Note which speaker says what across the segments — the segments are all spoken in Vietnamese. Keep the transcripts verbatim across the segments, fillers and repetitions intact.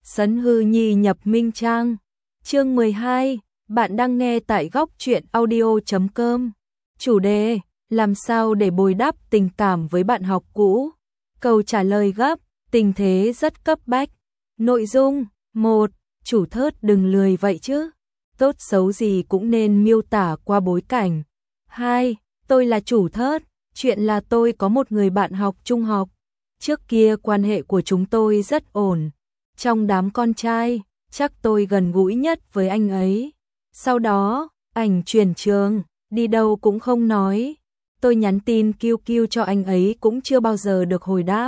Speaker 1: Sấn hư nhi nhập minh trang. Chương mười hai, bạn đang nghe tại góc truyện audio chấm com. Chủ đề: làm sao để bồi đắp tình cảm với bạn học cũ. Câu trả lời gấp, tình thế rất cấp bách. Nội dung: một. Chủ Thớt đừng lười vậy chứ. Tốt xấu gì cũng nên miêu tả qua bối cảnh. hai. Tôi là Chủ Thớt, chuyện là tôi có một người bạn học trung học. Trước kia quan hệ của chúng tôi rất ổn. Trong đám con trai, chắc tôi gần gũi nhất với anh ấy. Sau đó, ảnh chuyển trường, đi đâu cũng không nói. Tôi nhắn tin kiu kiu cho anh ấy cũng chưa bao giờ được hồi đáp.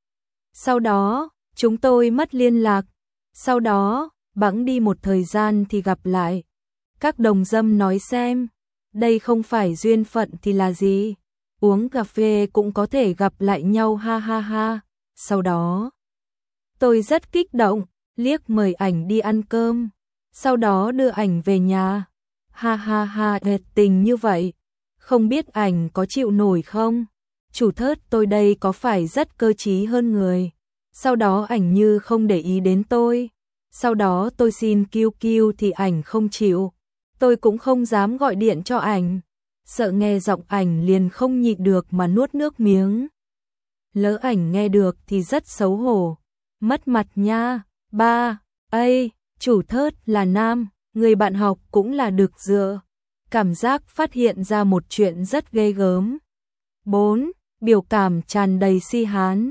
Speaker 1: Sau đó, chúng tôi mất liên lạc. Sau đó, bẵng đi một thời gian thì gặp lại. Các đồng dâm nói xem, đây không phải duyên phận thì là gì? Uống cà phê cũng có thể gặp lại nhau ha ha ha. Sau đó, tôi rất kích động, liếc mời ảnh đi ăn cơm. Sau đó đưa ảnh về nhà. Ha ha ha, đẹp tình như vậy. Không biết ảnh có chịu nổi không? Chủ Thớt tôi đây có phải rất cơ trí hơn người. Sau đó ảnh như không để ý đến tôi. Sau đó tôi xin kiu kiu thì ảnh không chịu. Tôi cũng không dám gọi điện cho ảnh. Sợ nghe giọng ảnh liền không nhịn được mà nuốt nước miếng. Lỡ ảnh nghe được thì rất xấu hổ. Mất mặt nha. Ba. Ây, Chủ Thớt là nam, người bạn học cũng là được dựa. Cảm giác phát hiện ra một chuyện rất ghê gớm. Bốn. Biểu cảm tràn đầy si hán.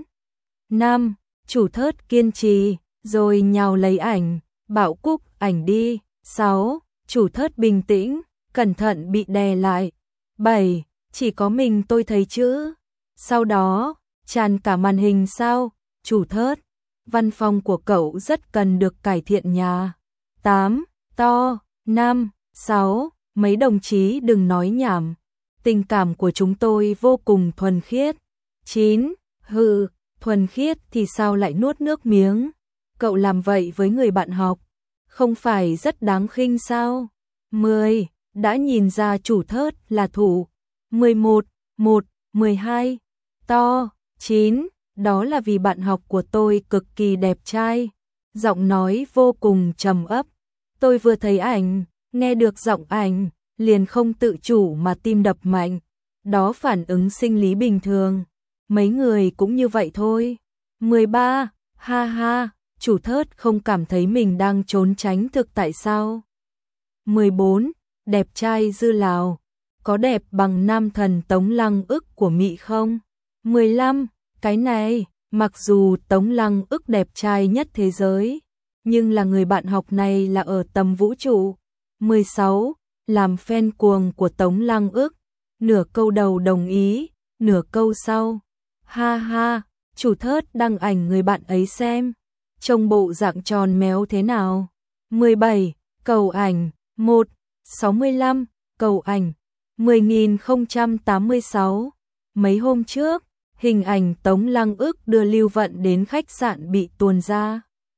Speaker 1: Năm. Chủ Thớt kiên trì, rồi nhào lấy ảnh, bảo cúc ảnh đi. Sáu. Chủ Thớt bình tĩnh, cẩn thận bị đè lại. Bảy. Chỉ có mình tôi thấy chữ. Sau đó, tràn cả màn hình sao? Chủ Thớt, văn phòng của cậu rất cần được cải thiện nhà. Tám. To. Năm. Sáu. Mấy đồng chí đừng nói nhảm. Tình cảm của chúng tôi vô cùng thuần khiết. Chín. Hừ, thuần khiết thì sao lại nuốt nước miếng? Cậu làm vậy với người bạn học, không phải rất đáng khinh sao? Mười. Đã nhìn ra Chủ Thớt là thủ. Mười một. Một. Mười hai. To. Chín. Đó là vì bạn học của tôi cực kỳ đẹp trai. Giọng nói vô cùng trầm ấp. Tôi vừa thấy ảnh, nghe được giọng ảnh, liền không tự chủ mà tim đập mạnh. Đó phản ứng sinh lý bình thường. Mấy người cũng như vậy thôi. Mười ba. Ha ha, Chủ Thớt không cảm thấy mình đang trốn tránh thực tại sao? Mười bốn. Đẹp trai dư lào. Có đẹp bằng nam thần Tống Lăng Ức của Mị không? Mười lăm. Cái này, mặc dù Tống Lăng Ức đẹp trai nhất thế giới, nhưng là người bạn học này là ở tầm vũ trụ. Mười sáu. Làm fan cuồng của Tống Lăng Ức. Nửa câu đầu đồng ý, nửa câu sau. Ha ha, Chủ Thớt đăng ảnh người bạn ấy xem. Trông bộ dạng tròn méo thế nào? Mười bảy. Cầu ảnh. Một. Sáu mươi lăm. Cầu ảnh. Mười nghìn không trăm tám mươi sáu. Mấy hôm trước, hình ảnh Tống Lăng Ức đưa Lưu Vận đến khách sạn bị tuồn ra.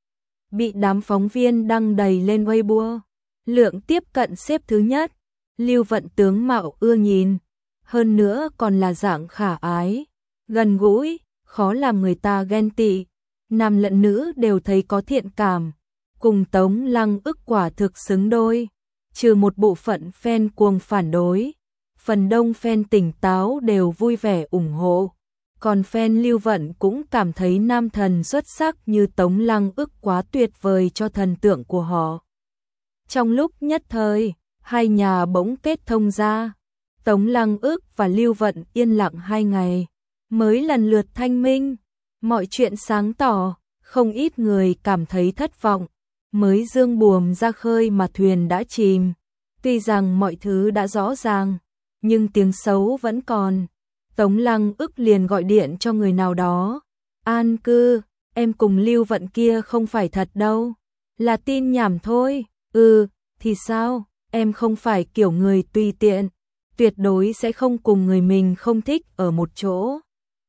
Speaker 1: Bị đám phóng viên đăng đầy lên Weibo. Lượng tiếp cận xếp thứ nhất. Lưu Vận tướng mạo ưa nhìn. Hơn nữa còn là dạng khả ái, gần gũi, khó làm người ta ghen tị. Nam lẫn nữ đều thấy có thiện cảm. Cùng Tống Lăng Ức quả thực xứng đôi. Trừ một bộ phận fan cuồng phản đối, phần đông fan tỉnh táo đều vui vẻ ủng hộ. Còn fan Lưu Vận cũng cảm thấy nam thần xuất sắc như Tống Lăng Ức quá tuyệt vời cho thần tượng của họ. Trong lúc nhất thời, hai nhà bỗng kết thông ra. Tống Lăng Ức và Lưu Vận yên lặng hai ngày, mới lần lượt thanh minh. Mọi chuyện sáng tỏ, không ít người cảm thấy thất vọng. Mới dương buồm ra khơi mà thuyền đã chìm. Tuy rằng mọi thứ đã rõ ràng, nhưng tiếng xấu vẫn còn. Tống Lăng Ức liền gọi điện cho người nào đó. An Cư, em cùng Lưu Vận kia không phải thật đâu. Là tin nhảm thôi. Ừ, thì sao? Em không phải kiểu người tùy tiện. Tuyệt đối sẽ không cùng người mình không thích ở một chỗ.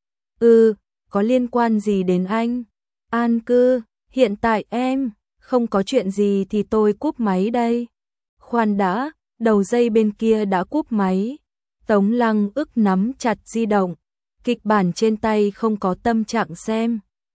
Speaker 1: Ừ, có liên quan gì đến anh? An Cư, hiện tại em, không có chuyện gì thì tôi cúp máy đây. Khoan đã, đầu dây bên kia đã cúp máy. Tống Lăng Ức nắm chặt di động, kịch bản trên tay không có tâm trạng xem.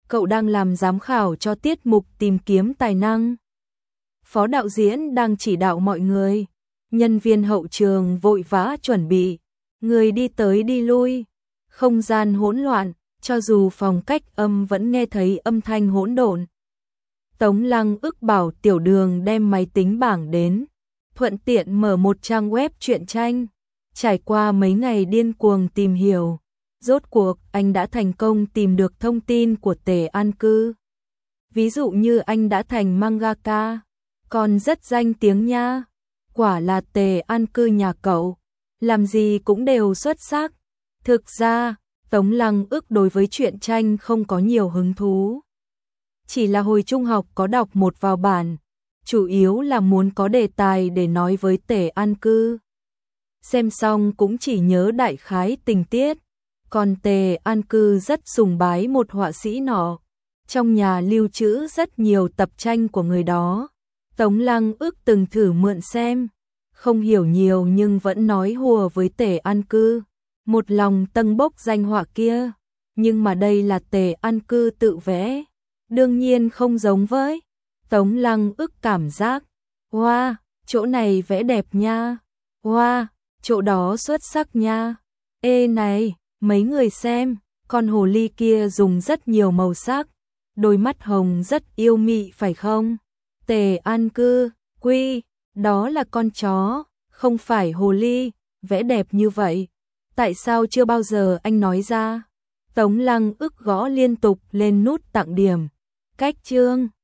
Speaker 1: cậu đang làm giám khảo cho tiết mục tìm kiếm tài năng. Phó đạo diễn đang chỉ đạo mọi người, nhân viên hậu trường vội vã chuẩn bị, người đi tới đi lui, không gian hỗn loạn, cho dù phòng cách âm vẫn nghe thấy âm thanh hỗn độn. Tống Lăng ức bảo Tiểu Đường đem máy tính bảng đến, thuận tiện mở một trang web truyện tranh. Trải qua mấy ngày điên cuồng tìm hiểu, rốt cuộc anh đã thành công tìm được thông tin của Tề An Cư. Ví dụ như anh đã thành mangaka, còn rất danh tiếng nha. Quả là Tề An Cư nhà cậu, làm gì cũng đều xuất sắc. Thực ra, Tống Lăng ức đối với truyện tranh không có nhiều hứng thú. Chỉ là hồi trung học có đọc một vào bản, chủ yếu là muốn có đề tài để nói với Tề An Cư. Xem xong cũng chỉ nhớ đại khái tình tiết, còn Tề An Cư rất sùng bái một họa sĩ nọ, trong nhà lưu trữ rất nhiều tập tranh của người đó. Tống Lăng ức từng thử mượn xem, không hiểu nhiều nhưng vẫn nói hùa với Tề An Cư, một lòng tâng bốc danh họa kia, nhưng mà đây là Tề An Cư tự vẽ, đương nhiên không giống với. Tống Lăng ức cảm giác, wow, chỗ này vẽ đẹp nha, wow, chỗ đó xuất sắc nha. Ê này, mấy người xem, con hồ ly kia dùng rất nhiều màu sắc, đôi mắt hồng rất yêu mị phải không? Tề An Cư, quy, đó là con chó, không phải hồ ly, vẽ đẹp như vậy. Tại sao chưa bao giờ anh nói ra? Tống Lăng ức gõ liên tục lên nút tặng điểm. Cách chương